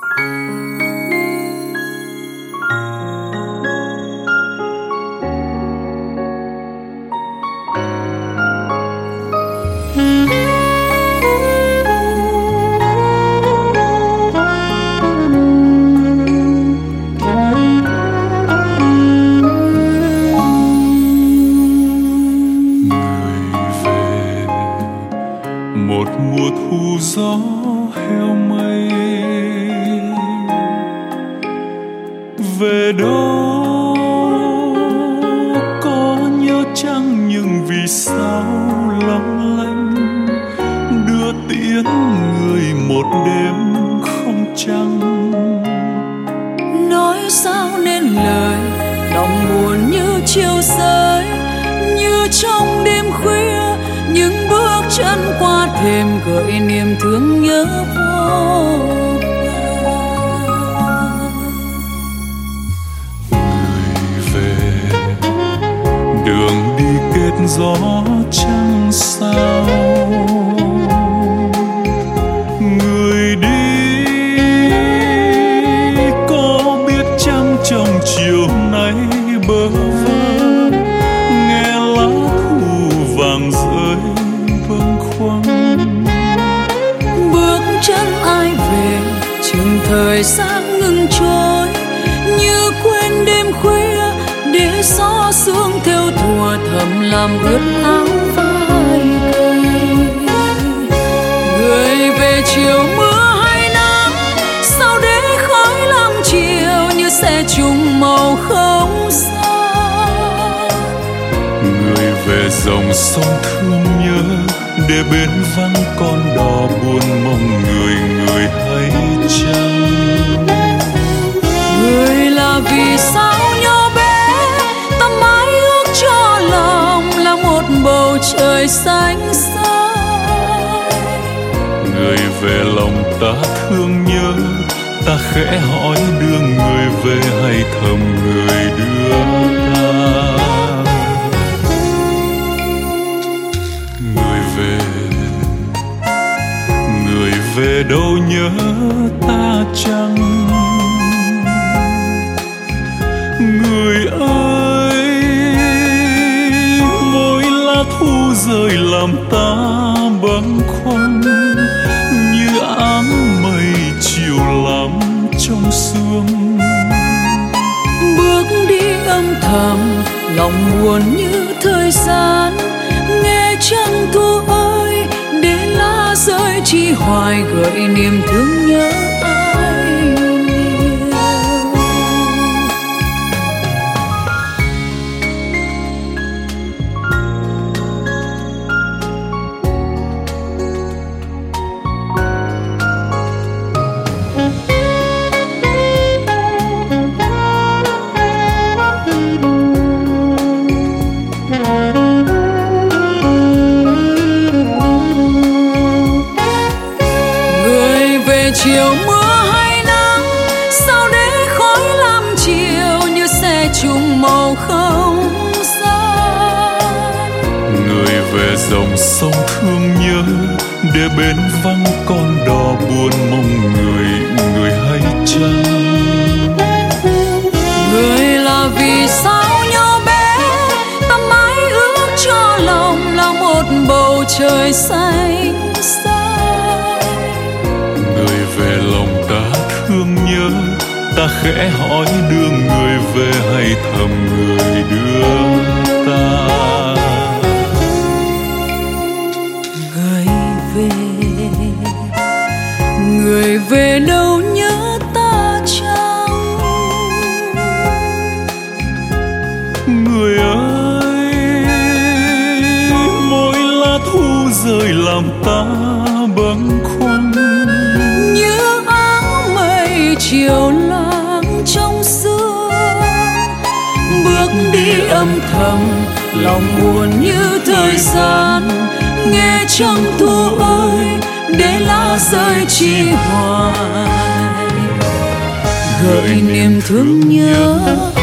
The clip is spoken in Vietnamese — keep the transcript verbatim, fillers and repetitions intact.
Một mùa thu gió heo mây, về đâu có nhớ chăng nhưng vì sao long lanh đưa tiễn người một đêm không trăng. Nói sao nên lời lòng buồn như chiều rơi, như trong đêm khuya những bước chân qua thềm gợi niềm thương nhớ vô vàn. Người về đường đi kết gió trăng sao, người đi có biết chăng trong chiều nay bơ vơ nghe lá thu vàng rơi bâng khuâng. bước chân ai về chừng thời gian ngừng trôi, như quên đêm khuya để gió sương theo thùa thầm làm ướt áo vai cây. Người về chiều mưa hay nắng, sao để khói lam chiều như sẽ chung màu không xa. Người về dòng sông thương nhớ để bên vắng con đò buồn mong người người hay chăng. Người là vì sao nhỏ bé ta mãi ước cho lòng là một bầu trời xanh xanh. Người về lòng ta thương nhớ, ta khẽ hỏi đưa người về hay thầm người đưa ta. Người về, người về đâu nhớ ta chăng. Người ơi, mỗi lá thu rơi làm ta bâng khuâng, như áng mây chiều lắm trong sương. Bước đi âm thầm lòng buồn như thời gian, nghe trăng thu ơi để lá rơi chi hoài gợi niềm thương nhớ ai nhiều. Chiều mưa hay nắng, sao để khói lam chiều như xe chung màu không gian. Người về dòng sông thương nhớ để bên vắng con đò buồn mong người người hay chăng. Người là vì sao nhỏ bé ta mãi ước cho lòng là một bầu trời xanh xanh. Người về lòng ta thương nhớ, ta khẽ hỏi đưa người về hay thầm người đưa ta. Người về, người về đâu nhớ ta chăng. Người ơi, mỗi lá thu rơi làm ta bâng khuâng, như áng mây chiều lãng trong sương. Bước đi âm thầm lòng buồn như thời gian, nghe trăng thu ơi để lá rơi chi hoài gợi niềm thương nhớ